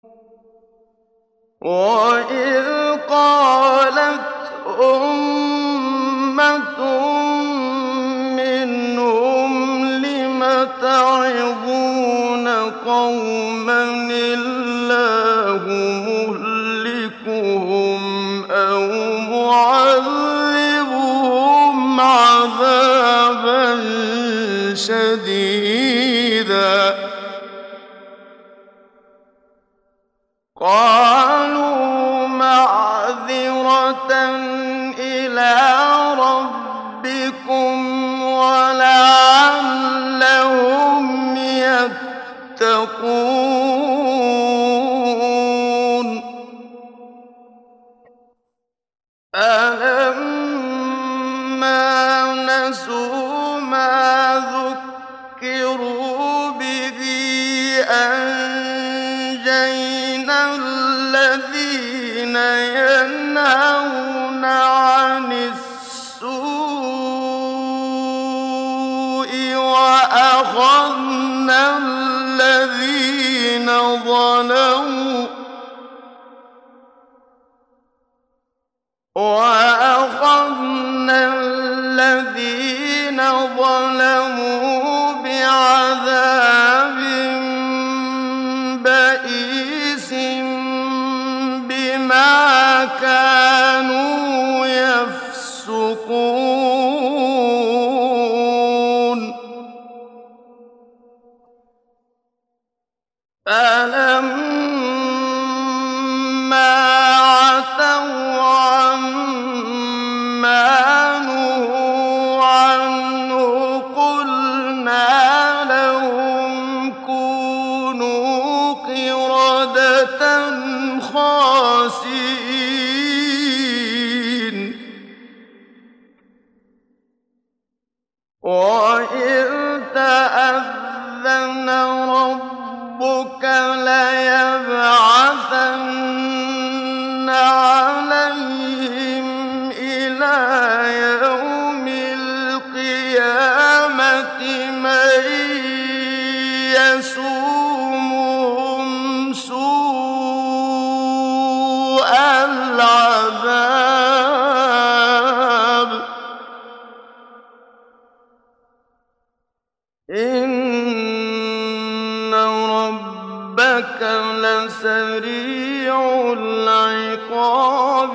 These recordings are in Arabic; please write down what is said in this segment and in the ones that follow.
وَإِذْ قَالَتْ أُمَّةٌ مِّنْهُمْ لِمَ تَعِظُونَ قَوْمًا اللَّهُ مُهْلِكُهُمْ أَوْ مُعَذِّبُهُمْ عَذَابًا شَدِيدًا قَالُوا مَعْذِرَةً إِلَىٰ رَبِّكُمْ وَلَعَلَّهُمْ يَتَّقُونَ فَلَمَّا نَسُوا مَا ذُكِّرُوا بِهِ أَنجَيْنَا الَّذِينَ يَنْهَوْنَ عَنِ السُّوءِ وَأَخَذْنَا الَّذِينَ ظَلَمُوا بِعَذَابٍ بَئِيسٍ بِمَا كَانُوا يَفْسُقُونَ فَلَمَّا عَتَوْا عَمَّا نُهُوا عَنْهُ قُلْنَا لَهُمْ كُونُوا قِرَدَةً خَاسِئِينَ وَإِذْ تَأَذَّنَ رَبُّكَ لَيَبْعَثَنَّ عَلَيْهِمْ إِلَىٰ يَوْمِ الْقِيَامَةِ مَن يَسُومُهُمْ سُوءَ الْعَذَابِ إِنَّ رَبَّكَ لَسَرِيعُ الْعِقَابِ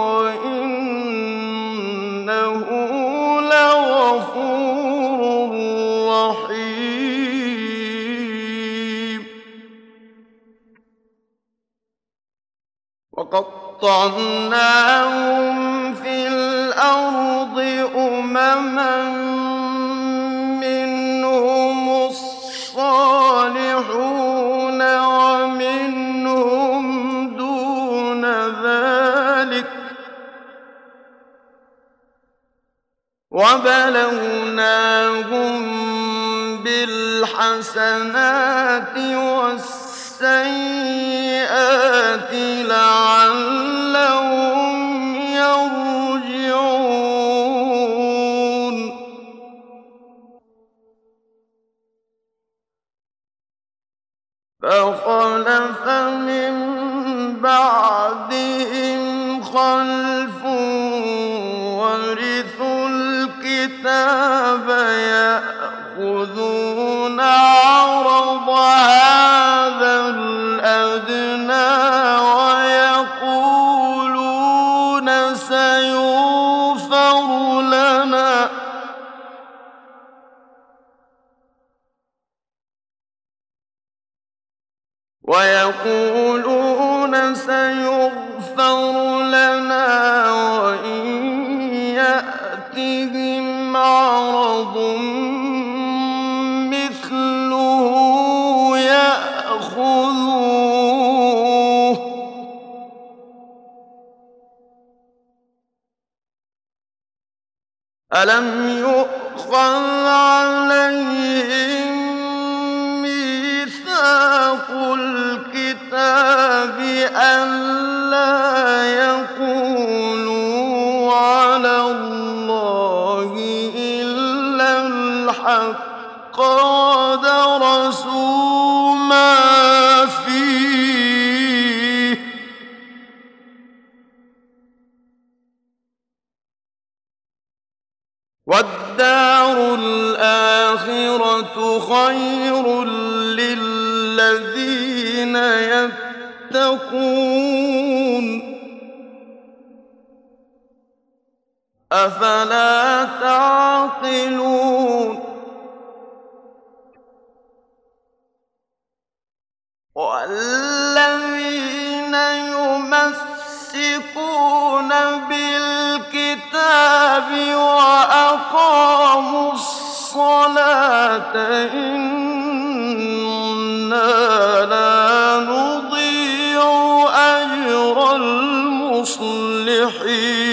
وَإِنَّهُ لَغَفُورٌ رَّحِيمٌ وَقَطَّعْنَاهُمْ فِي الْأَرْضِ أُمَمًا مِّنْهُمُ الصَّالِحُونَ وَمِنْهُمْ دُونَ ذَٰلِكَ وَبَلَوْنَاهُم بِالْحَسَنَاتِ وَالسَّيِّئَاتِ لَعَلَّهُمْ يَرْجِعُونَ فَخَلَفَ مِن بَعْدِهِمْ خَلْفٌ وَرِثُوا الْكِتَابَ يَأْخُذُونَ عَرَضَ هَٰذَا الْأَدْنَىٰ وَيَقُولُونَ سَيُغْفَرُ لَنَا وَإِن يَأْتِهِمْ عَرَضٌ مِّثْلُهُ يَأْخُذُوهُ ۚ أَلَمْ يُؤْخَذْ عَلَيْهِم مِّيثَاقُ الْكِتَابِ أَن لَّا يَقُولُوا عَلَى اللَّهِ إِلَّا الْحَقَّ وَدَرَسُوا مَا فِيهِ وَالدَّارُ الْآخِرَةُ خَيْرٌ لِّلَّذِينَ يَتَّقُونَ ۗ أَفَلَا تَعْقِلُونَ وَالَّذِينَ يُمَسِّكُونَ بِالْكِتَابِ وَأَقَامُوا الصَّلَاةَ إِنَّا لَا نُضِيعُ أَجْرَ الْمُصْلِحِينَ